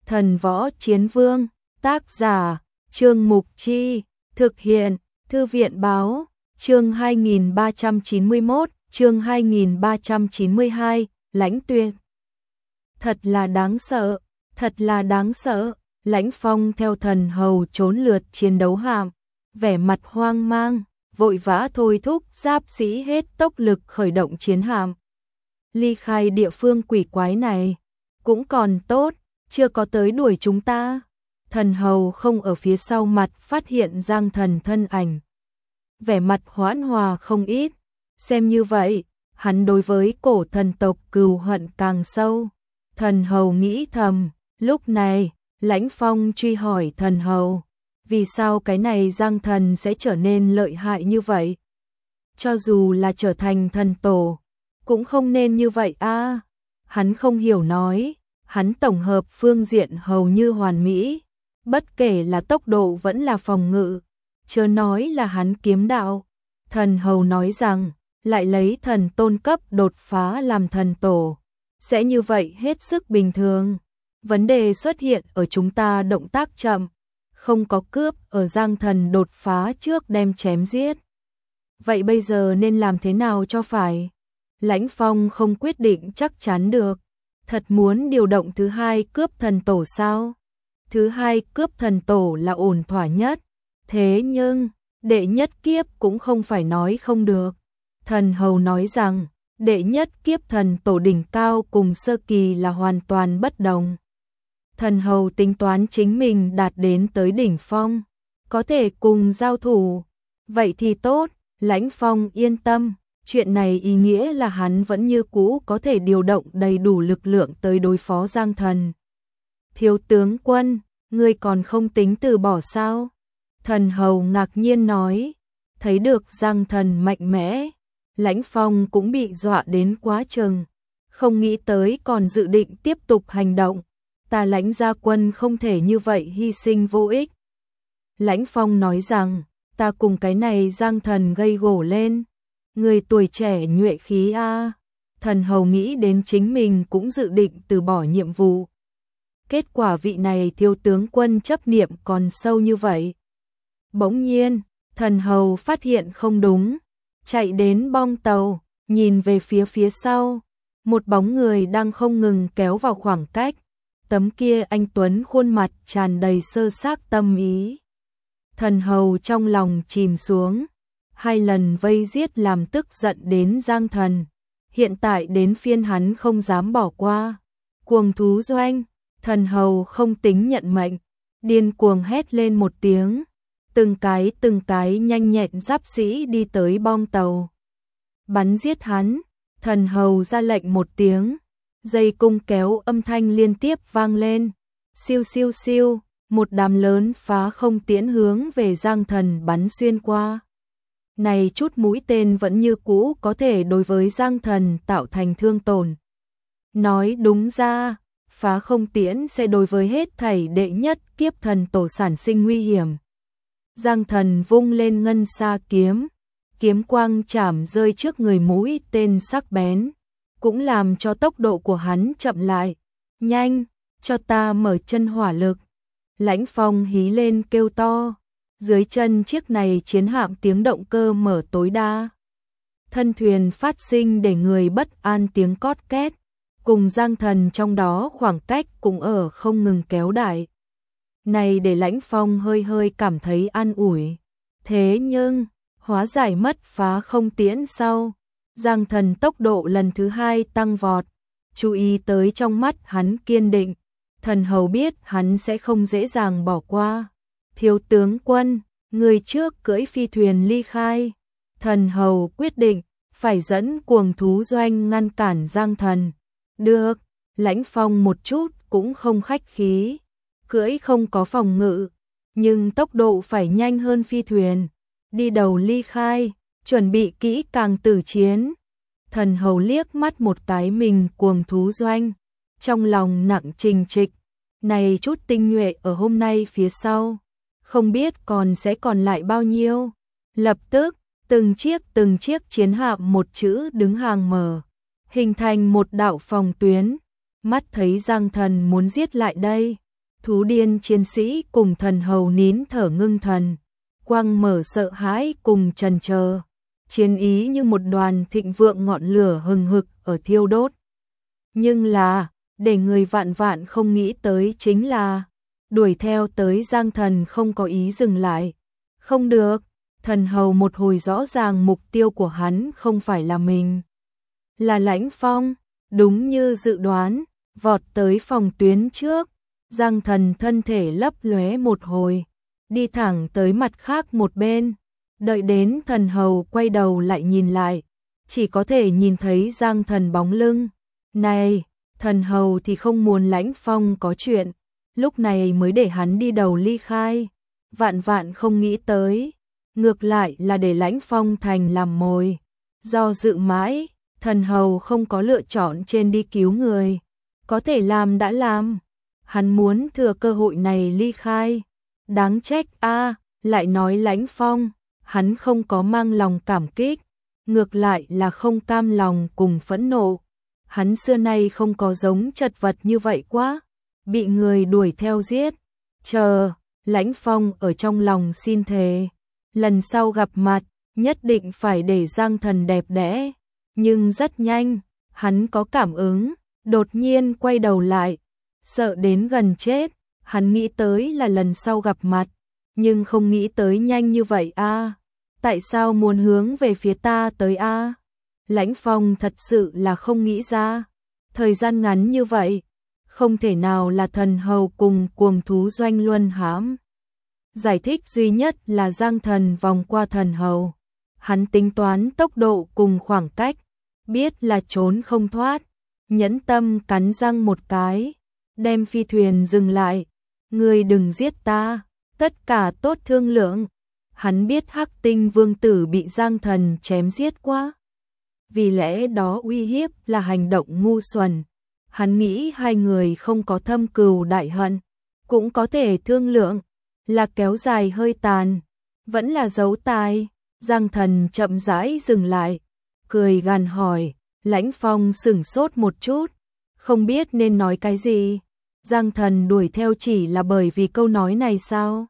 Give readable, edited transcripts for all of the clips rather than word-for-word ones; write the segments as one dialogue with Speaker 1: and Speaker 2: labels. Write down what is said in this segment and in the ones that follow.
Speaker 1: Thần võ chiến vương, tác giả, Trương Mục Chi, thực hiện, Thư viện báo, chương 2391, chương 2392, Lãnh Tuyệt. Thật là đáng sợ, thật là đáng sợ, Lãnh Phong theo thần hầu trốn lượt chiến đấu hạm, vẻ mặt hoang mang, vội vã thôi thúc giáp sĩ hết tốc lực khởi động chiến hạm. Ly khai địa phương quỷ quái này, cũng còn tốt, chưa có tới đuổi chúng ta. Thần hầu không ở phía sau mặt phát hiện Giang Thần thân ảnh. Vẻ mặt hoãn hòa không ít, xem như vậy, hắn đối với cổ thần tộc cừu hận càng sâu. Thần hầu nghĩ thầm, lúc này, Lãnh Phong truy hỏi thần hầu, vì sao cái này Giang Thần sẽ trở nên lợi hại như vậy? Cho dù là trở thành thần tổ, cũng không nên như vậy a. Hắn không hiểu nói, hắn tổng hợp phương diện hầu như hoàn mỹ, bất kể là tốc độ vẫn là phòng ngự, chớ nói là hắn kiếm đạo. Thần hầu nói rằng, lại lấy thần tôn cấp đột phá làm thần tổ, sẽ như vậy hết sức bình thường. Vấn đề xuất hiện ở chúng ta động tác chậm, không có cướp ở Giang Thần đột phá trước đem chém giết. Vậy bây giờ nên làm thế nào cho phải? Lãnh Phong không quyết định chắc chắn được. Thật muốn điều động thứ hai cướp thần tổ sao? Thứ hai cướp thần tổ là ổn thỏa nhất. Thế nhưng, đệ nhất kiếp cũng không phải nói không được. Thần hầu nói rằng, đệ nhất kiếp thần tổ đỉnh cao cùng sơ kỳ là hoàn toàn bất đồng. Thần hầu tính toán chính mình đạt đến tới đỉnh phong, có thể cùng giao thủ. Vậy thì tốt, Lãnh Phong yên tâm, chuyện này ý nghĩa là hắn vẫn như cũ có thể điều động đầy đủ lực lượng tới đối phó Giang Thần. Thiếu tướng quân, ngươi còn không tính từ bỏ sao? Thần hầu ngạc nhiên nói, thấy được Giang Thần mạnh mẽ, Lãnh Phong cũng bị dọa đến quá chừng, không nghĩ tới còn dự định tiếp tục hành động. Ta Lãnh gia quân không thể như vậy hy sinh vô ích. Lãnh Phong nói rằng, ta cùng cái này Giang Thần gây gổ lên. Người tuổi trẻ nhuệ khí a. Thần hầu nghĩ đến chính mình cũng dự định từ bỏ nhiệm vụ. Kết quả vị này thiếu tướng quân chấp niệm còn sâu như vậy. Bỗng nhiên, thần hầu phát hiện không đúng, chạy đến bong tàu, nhìn về phía sau, một bóng người đang không ngừng kéo vào khoảng cách. Tấm kia anh tuấn khuôn mặt tràn đầy sơ xác tâm ý. Thần hầu trong lòng chìm xuống, 2 lần vây giết làm tức giận đến Giang Thần. Hiện tại đến phiên hắn không dám bỏ qua. Cuồng thú doanh, thần hầu không tính nhận mệnh, điên cuồng hét lên một tiếng. Từng cái nhanh nhẹn giáp sĩ đi tới bong tàu. Bắn giết hắn, thần hầu ra lệnh một tiếng. Dây cung kéo âm thanh liên tiếp vang lên. Siêu siêu siêu, một đám lớn phá không tiễn hướng về Giang Thần bắn xuyên qua. Này chút mũi tên vẫn như cũ có thể đối với Giang Thần tạo thành thương tổn. Nói đúng ra, phá không tiễn sẽ đối với hết thảy đệ nhất kiếp thần tổ sản sinh nguy hiểm. Giang Thần vung lên ngân sa kiếm, kiếm quang chảm rơi trước người mũi tên sắc bén, cũng làm cho tốc độ của hắn chậm lại. Nhanh, cho ta mở chân hỏa lực. Lãnh Phong hí lên kêu to. Dưới chân chiếc này chiến hạm tiếng động cơ mở tối đa. Thân thuyền phát sinh để người bất an tiếng cót két. Cùng Giang Thần trong đó khoảng cách cũng ở không ngừng kéo đại. Này để Lãnh Phong hơi cảm thấy an ủi. Thế nhưng, hóa giải mất phá không tiễn sau. Giang Thần tốc độ lần thứ 2 tăng vọt. Chú ý tới trong mắt hắn kiên định. Thần hầu biết hắn sẽ không dễ dàng bỏ qua. Thiếu tướng quân, người trước cưỡi phi thuyền ly khai. Thần hầu quyết định, phải dẫn cuồng thú doanh ngăn cản Giang Thần. Được, Lãnh Phong một chút cũng không khách khí. Cưỡi không có phòng ngự, nhưng tốc độ phải nhanh hơn phi thuyền. Đi đầu ly khai, chuẩn bị kỹ càng tử chiến. Thần hầu liếc mắt một cái mình cuồng thú doanh. Trong lòng nặng trình trịch, này chút tinh nhuệ ở hôm nay phía sau. Không biết còn sẽ còn lại bao nhiêu. Lập tức, từng chiếc chiến hạm một chữ đứng hàng mở, hình thành một đạo phòng tuyến. Mắt thấy Giang Thần muốn giết lại đây, Thú điên chiến sĩ cùng thần hầu nín thở ngưng thần, quang mở sợ hãi cùng trần chờ, chiến ý như một đoàn thịnh vượng ngọn lửa hừng hực ở thiêu đốt. Nhưng là, để người vạn vạn không nghĩ tới chính là, đuổi theo tới Giang Thần không có ý dừng lại. Không được, thần hầu một hồi rõ ràng mục tiêu của hắn không phải là mình, là Lãnh Phong, đúng như dự đoán, vọt tới phòng tuyến trước. Giang Thần thân thể lấp lóe một hồi, đi thẳng tới mặt khác một bên, đợi đến thần hầu quay đầu lại nhìn lại, chỉ có thể nhìn thấy Giang Thần bóng lưng. Này, thần hầu thì không muốn Lãnh Phong có chuyện, lúc này mới để hắn đi đầu ly khai, vạn vạn không nghĩ tới, ngược lại là để Lãnh Phong thành làm mồi. Do dự mãi, thần hầu không có lựa chọn trên đi cứu người, có thể làm đã làm. Hắn muốn thừa cơ hội này ly khai. Đáng trách a, lại nói Lãnh Phong, hắn không có mang lòng cảm kích, ngược lại là không cam lòng cùng phẫn nộ. Hắn xưa nay không có giống chật vật như vậy quá, bị người đuổi theo giết. Chờ, Lãnh Phong ở trong lòng xin thề, lần sau gặp mặt, nhất định phải để Giang Thần đẹp đẽ. Nhưng rất nhanh, hắn có cảm ứng, đột nhiên quay đầu lại, sợ đến gần chết. Hắn nghĩ tới là lần sau gặp mặt, nhưng không nghĩ tới nhanh như vậy a. Tại sao muốn hướng về phía ta tới a? Lãnh Phong thật sự là không nghĩ ra, thời gian ngắn như vậy, không thể nào là thần hầu cùng cuồng thú doanh luân hãm. Giải thích duy nhất là Giang Thần vòng qua thần hầu. Hắn tính toán tốc độ cùng khoảng cách, biết là trốn không thoát, nhẫn tâm cắn răng một cái, đem phi thuyền dừng lại. Ngươi đừng giết ta, tất cả tốt thương lượng. Hắn biết Hắc Tinh Vương tử bị Giang Thần chém giết quá, vì lẽ đó uy hiếp là hành động ngu xuẩn. Hắn nghĩ hai người không có thâm cừu đại hận, cũng có thể thương lượng, là kéo dài hơi tàn, vẫn là giấu tài. Giang Thần chậm rãi dừng lại, cười gằn hỏi. Lãnh Phong sửng sốt một chút, không biết nên nói cái gì. Giang Thần đuổi theo chỉ là bởi vì câu nói này sao?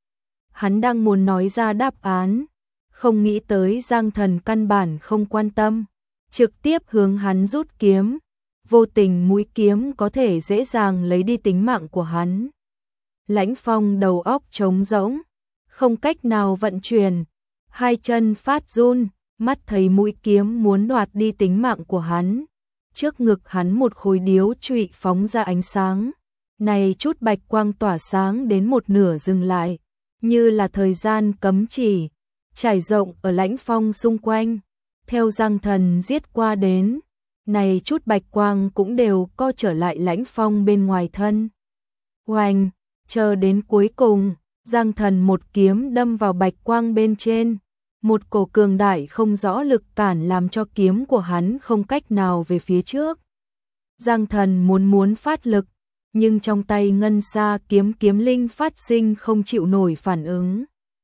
Speaker 1: Hắn đang muốn nói ra đáp án, không nghĩ tới Giang Thần căn bản không quan tâm, trực tiếp hướng hắn rút kiếm, vô tình mũi kiếm có thể dễ dàng lấy đi tính mạng của hắn. Lãnh Phong đầu óc trống rỗng, không cách nào vận chuyển, hai chân phát run, mắt thấy mũi kiếm muốn đoạt đi tính mạng của hắn. Trước ngực hắn một khối điếu trụy phóng ra ánh sáng. Này chút bạch quang tỏa sáng đến một nửa dừng lại, như là thời gian cấm chỉ, trải rộng ở Lãnh Phong xung quanh. Theo Giang Thần giết qua đến, này chút bạch quang cũng đều co trở lại Lãnh Phong bên ngoài thân. Oanh, chờ đến cuối cùng, Giang Thần một kiếm đâm vào bạch quang bên trên, một cổ cường đại không rõ lực cản làm cho kiếm của hắn không cách nào về phía trước. Giang Thần muốn phát lực, nhưng trong tay ngân sa kiếm linh phát sinh không chịu nổi phản ứng.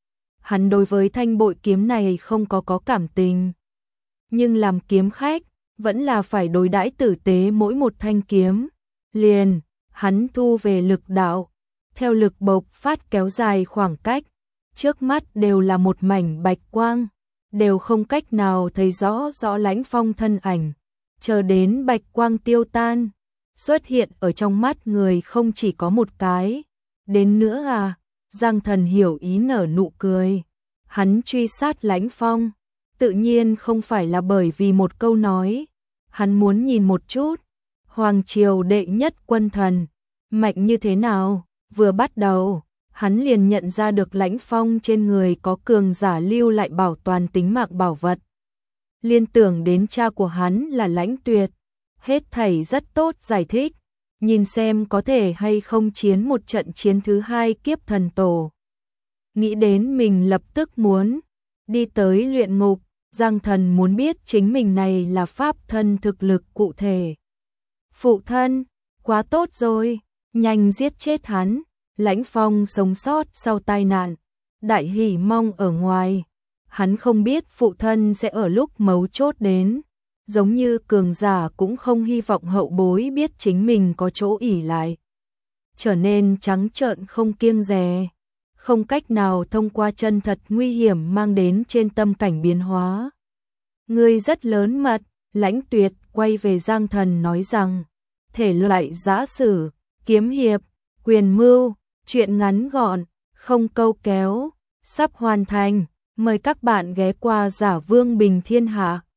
Speaker 1: Hắn đối với thanh bội kiếm này không có cảm tình, nhưng làm kiếm khách, vẫn là phải đối đãi tử tế mỗi một thanh kiếm. Liền, hắn thu về lực đạo, theo lực bộc phát kéo dài khoảng cách, trước mắt đều là một mảnh bạch quang, đều không cách nào thấy rõ Lãnh Phong thân ảnh. Chờ đến bạch quang tiêu tan, xuất hiện ở trong mắt người không chỉ có một cái. Đến nữa à, Giang Thần hiểu ý nở nụ cười. Hắn truy sát Lãnh Phong, tự nhiên không phải là bởi vì một câu nói. Hắn muốn nhìn một chút, Hoàng Triều đệ nhất quân thần, mạnh như thế nào. Vừa bắt đầu, hắn liền nhận ra được Lãnh Phong trên người có cường giả lưu lại bảo toàn tính mạng bảo vật. Liên tưởng đến cha của hắn là Lãnh Tuyệt, hết thảy rất tốt giải thích, nhìn xem có thể hay không chiến một trận chiến thứ hai kiếp thần tổ. Nghĩ đến mình lập tức muốn đi tới luyện ngục, Giang Thần muốn biết chính mình này là pháp thân thực lực cụ thể. Phụ thân, quá tốt rồi, nhanh giết chết hắn. Lãnh Phong sống sót sau tai nạn, đại hỉ mong ở ngoài. Hắn không biết phụ thân sẽ ở lúc mấu chốt đến, giống như cường giả cũng không hy vọng hậu bối biết chính mình có chỗ ỷ lại. trở nên trắng trợn không kiêng dè, không cách nào thông qua chân thật nguy hiểm mang đến trên tâm cảnh biến hóa. Ngươi rất lớn mật, Lãnh Tuyệt quay về Giang Thần nói rằng, thể loại giã sử, kiếm hiệp, quyền mưu, truyện ngắn gọn, không câu kéo, sắp hoàn thành, mời các bạn ghé qua Giả Vương Bình Thiên Hạ.